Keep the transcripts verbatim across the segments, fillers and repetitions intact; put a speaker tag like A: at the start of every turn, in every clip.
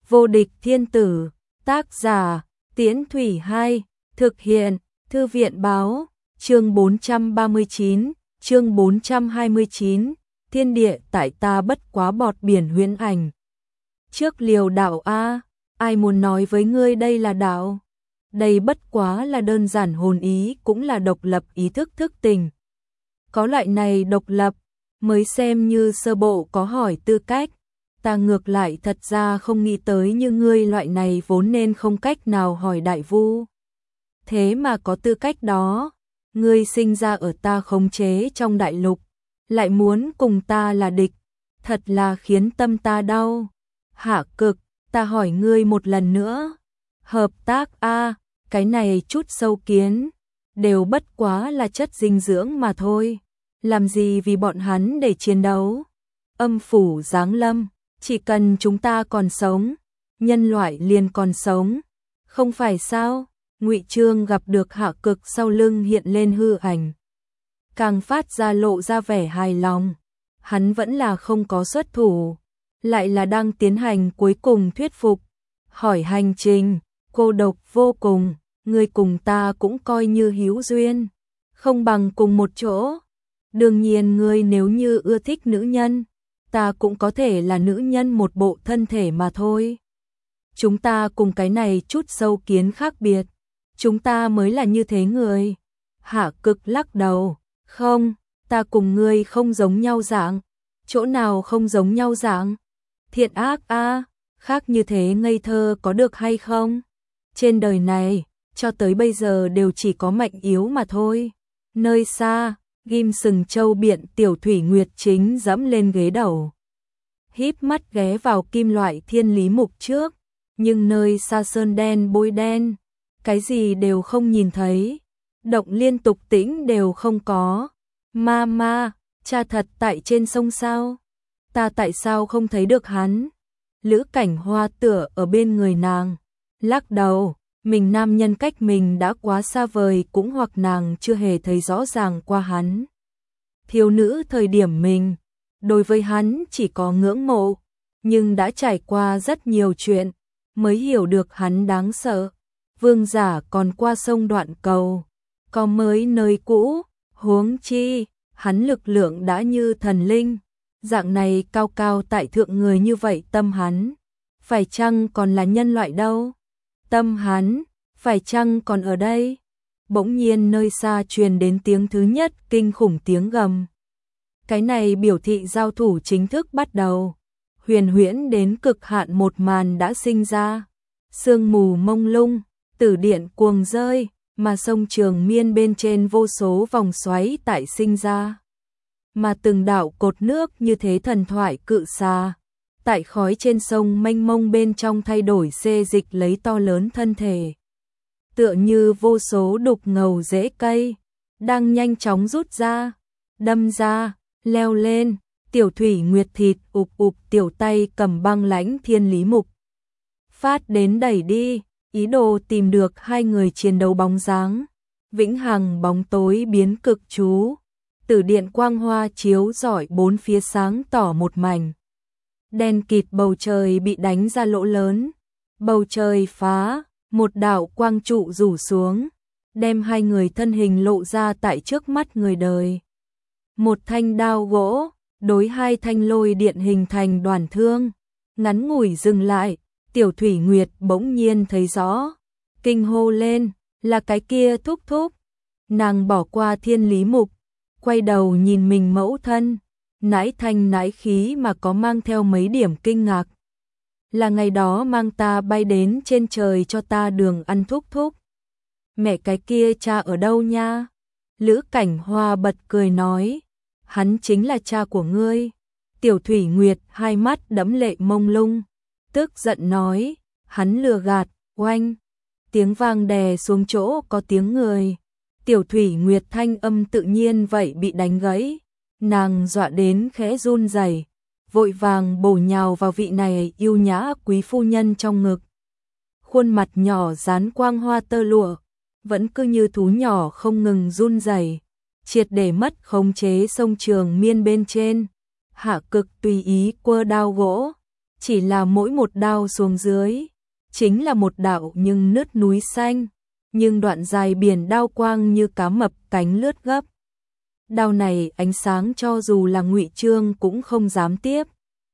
A: Vô địch thiên tử, tác giả, Tiễn Thủy hai, thực hiện, Thư viện báo, chương bốn trăm ba mươi chín, chương bốn trăm hai mươi chín, thiên địa tại ta bất quá bọt biển huyễn ảnh. Trước liều đạo A, ai muốn nói với ngươi đây là đạo? Đây bất quá là đơn giản hồn ý, cũng là độc lập ý thức thức tình. Có loại này độc lập, mới xem như sơ bộ có hỏi tư cách. Ta ngược lại thật ra không nghĩ tới như ngươi loại này vốn nên không cách nào hỏi đại vu. Thế mà có tư cách đó, ngươi sinh ra ở ta khống chế trong đại lục, lại muốn cùng ta là địch, thật là khiến tâm ta đau. Hạ Cực, ta hỏi ngươi một lần nữa, hợp tác a, cái này chút sâu kiến, đều bất quá là chất dinh dưỡng mà thôi, làm gì vì bọn hắn để chiến đấu. Âm phủ giáng lâm, chỉ cần chúng ta còn sống, nhân loại liền còn sống, không phải sao? Ngụy Trương gặp được Hạ Cực sau lưng hiện lên hư ảnh, càng phát ra lộ ra vẻ hài lòng. Hắn vẫn là không có xuất thủ, lại là đang tiến hành cuối cùng thuyết phục. Hỏi hành trình, cô độc vô cùng, ngươi cùng ta cũng coi như hữu duyên, không bằng cùng một chỗ. Đương nhiên ngươi nếu như ưa thích nữ nhân, ta cũng có thể là nữ nhân một bộ thân thể mà thôi. Chúng ta cùng cái này chút sâu kiến khác biệt, chúng ta mới là như thế người. Hạ Cực lắc đầu, không, ta cùng ngươi không giống nhau dạng. Chỗ nào không giống nhau dạng? Thiện ác a, khác như thế ngây thơ có được hay không? Trên đời này, cho tới bây giờ đều chỉ có mạnh yếu mà thôi. Nơi xa, ghim sừng châu biện Tiểu Thủy Nguyệt chính dẫm lên ghế đầu, híp mắt ghé vào kim loại thiên lý mục trước, nhưng nơi xa sơn đen bôi đen, cái gì đều không nhìn thấy, động liên tục tĩnh đều không có. Ma ma, cha thật tại trên sông sao? Ta tại sao không thấy được hắn? Lữ Cảnh Hoa tựa ở bên người nàng, lắc đầu, mình nam nhân cách mình đã quá xa vời, cũng hoặc nàng chưa hề thấy rõ ràng qua hắn. Thiếu nữ thời điểm mình, đối với hắn chỉ có ngưỡng mộ, nhưng đã trải qua rất nhiều chuyện, mới hiểu được hắn đáng sợ. Vương giả còn qua sông đoạn cầu, có mới nơi cũ, huống chi, hắn lực lượng đã như thần linh, dạng này cao cao tại thượng người như vậy, tâm hắn, phải chăng còn là nhân loại đâu? Tâm hắn, phải chăng còn ở đây? Bỗng nhiên nơi xa truyền đến tiếng thứ nhất kinh khủng tiếng gầm. Cái này biểu thị giao thủ chính thức bắt đầu. Huyền huyễn đến cực hạn một màn đã sinh ra. Sương mù mông lung, tử điện cuồng rơi, mà sông Trường Miên bên trên vô số vòng xoáy tại sinh ra. Mà từng đạo cột nước như thế thần thoại cự xà, tại khói trên sông mênh mông bên trong thay đổi xê dịch lấy to lớn thân thể. Tựa như vô số đục ngầu rễ cây, đang nhanh chóng rút ra, đâm ra, leo lên. Tiểu Thủy Nguyệt thịt ụp ụp tiểu tay cầm băng lãnh thiên lý mục, phát đến đẩy đi, ý đồ tìm được hai người chiến đấu bóng dáng. Vĩnh hằng bóng tối biến cực chú, tử điện quang hoa chiếu rọi bốn phía sáng tỏ một mảnh. Đen kịt bầu trời bị đánh ra lỗ lớn, bầu trời phá, một đạo quang trụ rủ xuống, đem hai người thân hình lộ ra tại trước mắt người đời. Một thanh đao gỗ, đối hai thanh lôi điện hình thành đoàn thương, ngắn ngủi dừng lại, Tiểu Thủy Nguyệt bỗng nhiên thấy rõ, kinh hô lên, là cái kia thúc thúc. Nàng bỏ qua thiên lý mục, quay đầu nhìn mình mẫu thân, nãi thanh nãi khí mà có mang theo mấy điểm kinh ngạc. Là ngày đó mang ta bay đến trên trời cho ta đường ăn thúc thúc. Mẹ cái kia cha ở đâu nha? Lữ Cảnh Hoa bật cười nói, hắn chính là cha của ngươi. Tiểu Thủy Nguyệt hai mắt đẫm lệ mông lung, tức giận nói, hắn lừa gạt, oanh. Tiếng vang đè xuống chỗ có tiếng người. Tiểu Thủy Nguyệt thanh âm tự nhiên vậy bị đánh gãy, nàng dọa đến khẽ run rẩy, vội vàng bổ nhào vào vị này yêu nhã quý phu nhân trong ngực. Khuôn mặt nhỏ dán quang hoa tơ lụa, vẫn cứ như thú nhỏ không ngừng run rẩy, triệt để mất khống chế sông Trường Miên bên trên. Hạ Cực tùy ý quơ đao gỗ, chỉ là mỗi một đao xuống dưới, chính là một đạo nhưng nứt núi xanh, nhưng đoạn dài biển đao quang như cá mập cánh lướt gấp. Đao này ánh sáng cho dù là Ngụy Chương cũng không dám tiếp.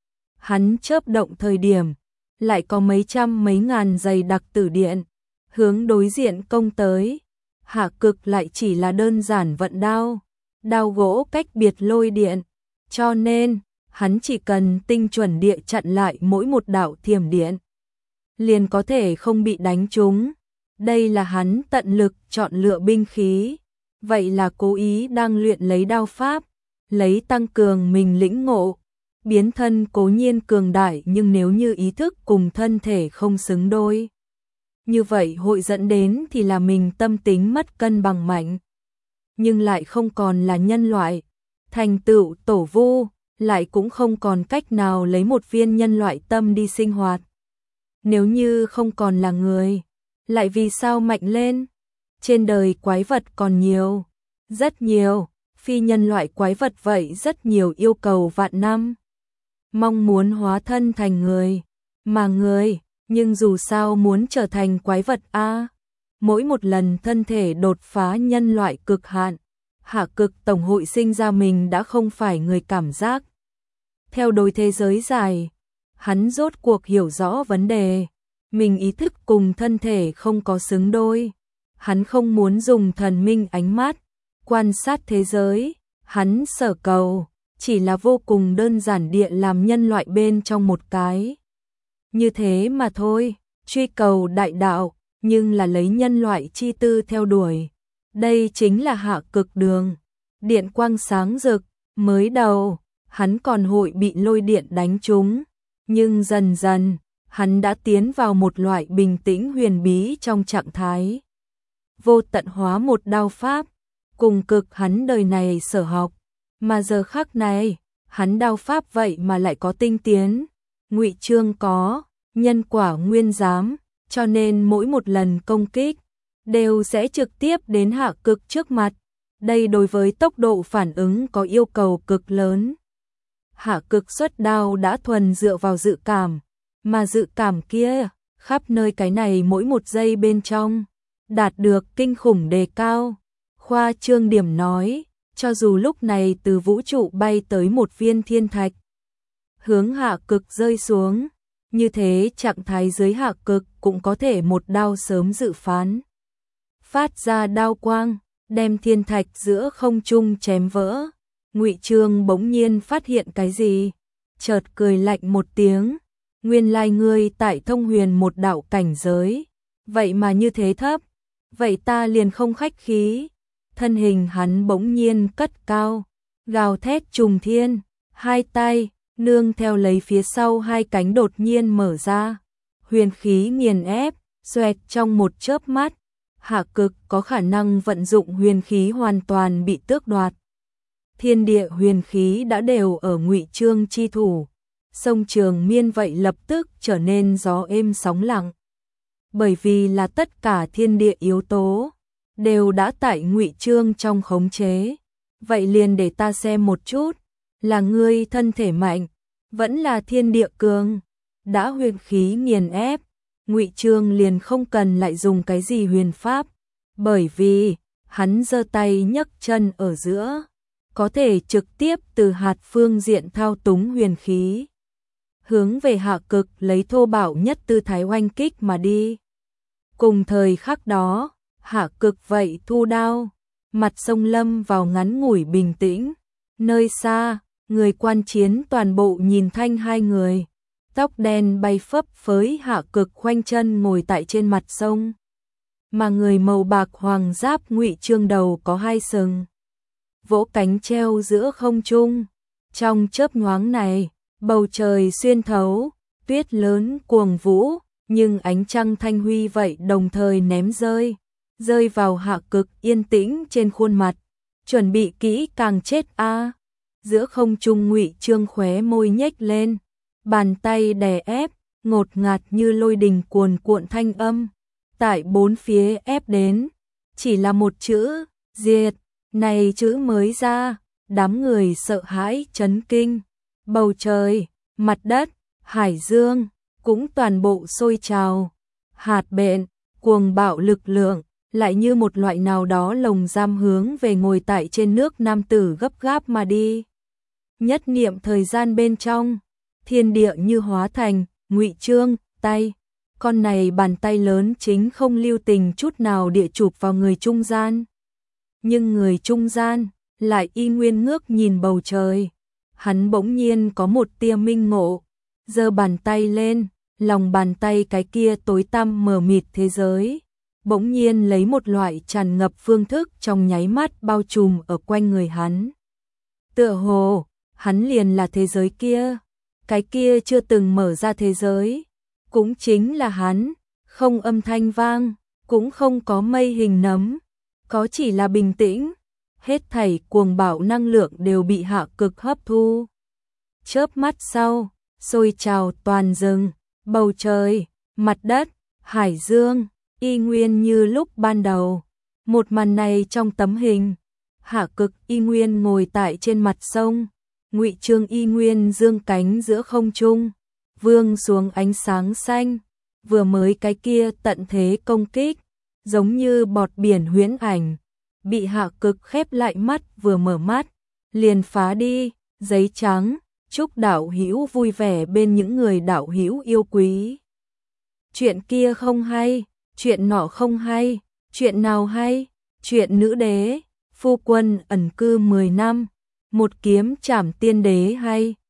A: Hắn chớp động thời điểm, lại có mấy trăm mấy ngàn dày đặc tử điện, hướng đối diện công tới. Hạ Cực lại chỉ là đơn giản vận đao, đao gỗ cách biệt lôi điện, cho nên hắn chỉ cần tinh chuẩn địa chặn lại mỗi một đạo thiểm điện, liền có thể không bị đánh trúng. Đây là hắn tận lực chọn lựa binh khí, vậy là cố ý đang luyện lấy đao pháp, lấy tăng cường mình lĩnh ngộ. Biến thân cố nhiên cường đại, nhưng nếu như ý thức cùng thân thể không xứng đôi, như vậy hội dẫn đến thì là mình tâm tính mất cân bằng mạnh, nhưng lại không còn là nhân loại, thành tựu tổ vu, lại cũng không còn cách nào lấy một viên nhân loại tâm đi sinh hoạt. Nếu như không còn là người, lại vì sao mạnh lên? Trên đời quái vật còn nhiều, rất nhiều, phi nhân loại quái vật vậy rất nhiều, yêu cầu vạn năm, mong muốn hóa thân thành người, mà người, nhưng dù sao muốn trở thành quái vật a, mỗi một lần thân thể đột phá nhân loại cực hạn, Hạ Cực tổng hội sinh ra mình đã không phải người cảm giác. Theo đôi thế giới dài, hắn rốt cuộc hiểu rõ vấn đề, mình ý thức cùng thân thể không có xứng đôi. Hắn không muốn dùng thần minh ánh mắt quan sát thế giới, hắn sở cầu chỉ là vô cùng đơn giản địa làm nhân loại bên trong một cái. Như thế mà thôi, truy cầu đại đạo, nhưng là lấy nhân loại chi tư theo đuổi. Đây chính là Hạ Cực đường. Điện quang sáng rực, mới đầu, hắn còn hội bị lôi điện đánh trúng, nhưng dần dần, hắn đã tiến vào một loại bình tĩnh huyền bí trong trạng thái. Vô tận hóa một đao pháp, cùng cực hắn đời này sở học, mà giờ khắc này, hắn đao pháp vậy mà lại có tinh tiến. Ngụy Chương có nhân quả nguyên giám, cho nên mỗi một lần công kích đều sẽ trực tiếp đến Hạ Cực trước mặt. Đây đối với tốc độ phản ứng có yêu cầu cực lớn. Hạ Cực xuất đao đã thuần dựa vào dự cảm, mà dự cảm kia, khắp nơi cái này mỗi một giây bên trong, đạt được kinh khủng đề cao. Khoa trương điểm nói, cho dù lúc này từ vũ trụ bay tới một viên thiên thạch, hướng Hạ Cực rơi xuống, như thế trạng thái dưới Hạ Cực cũng có thể một đao sớm dự phán. Phát ra đao quang, đem thiên thạch giữa không trung chém vỡ. Ngụy Chương bỗng nhiên phát hiện cái gì, chợt cười lạnh một tiếng, nguyên lai ngươi tại thông huyền một đạo cảnh giới, vậy mà như thế thấp, vậy ta liền không khách khí. Thân hình hắn bỗng nhiên cất cao, gào thét trùng thiên, hai tay nương theo lấy phía sau hai cánh đột nhiên mở ra, huyền khí nghiền ép, xoẹt trong một chớp mắt. Hạ Cực có khả năng vận dụng huyền khí hoàn toàn bị tước đoạt. Thiên địa huyền khí đã đều ở Ngụy Chương chi thủ, sông Trường Miên vậy lập tức trở nên gió êm sóng lặng. Bởi vì là tất cả thiên địa yếu tố đều đã tại Ngụy Chương trong khống chế. Vậy liền để ta xem một chút, là ngươi thân thể mạnh, vẫn là thiên địa cường. Đã huyền khí nghiền ép, Ngụy Chương liền không cần lại dùng cái gì huyền pháp, bởi vì hắn giơ tay nhấc chân ở giữa, có thể trực tiếp từ hạt phương diện thao túng huyền khí, hướng về Hạ Cực lấy thô bạo nhất tư thái oanh kích mà đi. Cùng thời khắc đó, Hạ Cực vậy thu đao, mặt sông lâm vào ngắn ngủi bình tĩnh. Nơi xa, người quan chiến toàn bộ nhìn thanh hai người, tóc đen bay phấp phới Hạ Cực khoanh chân ngồi tại trên mặt sông, mà người màu bạc hoàng giáp Ngụy Chương đầu có hai sừng, vỗ cánh treo giữa không trung. Trong chớp nhoáng này, bầu trời xuyên thấu, tuyết lớn cuồng vũ, nhưng ánh trăng thanh huy vậy đồng thời ném rơi, rơi vào Hạ Cực yên tĩnh trên khuôn mặt. Chuẩn bị kỹ càng chết a. Giữa không trung Ngụy Chương khóe môi nhếch lên, bàn tay đè ép, ngột ngạt như lôi đình cuồn cuộn thanh âm, tại bốn phía ép đến, chỉ là một chữ, diệt. Này chữ mới ra, đám người sợ hãi chấn kinh. Bầu trời, mặt đất, hải dương, cũng toàn bộ sôi trào. Hạt bện, cuồng bạo lực lượng, lại như một loại nào đó lồng giam hướng về ngồi tại trên nước nam tử gấp gáp mà đi. Nhất niệm thời gian bên trong, thiên địa như hóa thành, ngụy trương, tay. Con này bàn tay lớn chính không lưu tình chút nào địa chụp vào người trung gian. Nhưng người trung gian lại y nguyên ngước nhìn bầu trời. Hắn bỗng nhiên có một tia minh ngộ, giơ bàn tay lên, lòng bàn tay cái kia tối tăm mờ mịt thế giới, bỗng nhiên lấy một loại tràn ngập phương thức trong nháy mắt bao trùm ở quanh người hắn. Tựa hồ, hắn liền là thế giới kia, cái kia chưa từng mở ra thế giới, cũng chính là hắn, không âm thanh vang, cũng không có mây hình nấm, có chỉ là bình tĩnh, hết thảy cuồng bạo năng lượng đều bị hạ cực hấp thu. Chớp mắt sau, sôi trào toàn rừng, bầu trời, mặt đất, hải dương, y nguyên như lúc ban đầu. Một màn này trong tấm hình, hạ cực y nguyên ngồi tại trên mặt sông, ngụy trương y nguyên dương cánh giữa không trung, vương xuống ánh sáng xanh, vừa mới cái kia tận thế công kích, giống như bọt biển huyễn ảnh, bị hạ cực khép lại mắt vừa mở mắt, liền phá đi, giấy trắng, chúc đạo hữu vui vẻ bên những người đạo hữu yêu quý. Chuyện kia không hay, chuyện nọ không hay, chuyện nào hay, chuyện nữ đế, phu quân ẩn cư mười năm, một kiếm trảm tiên đế hay.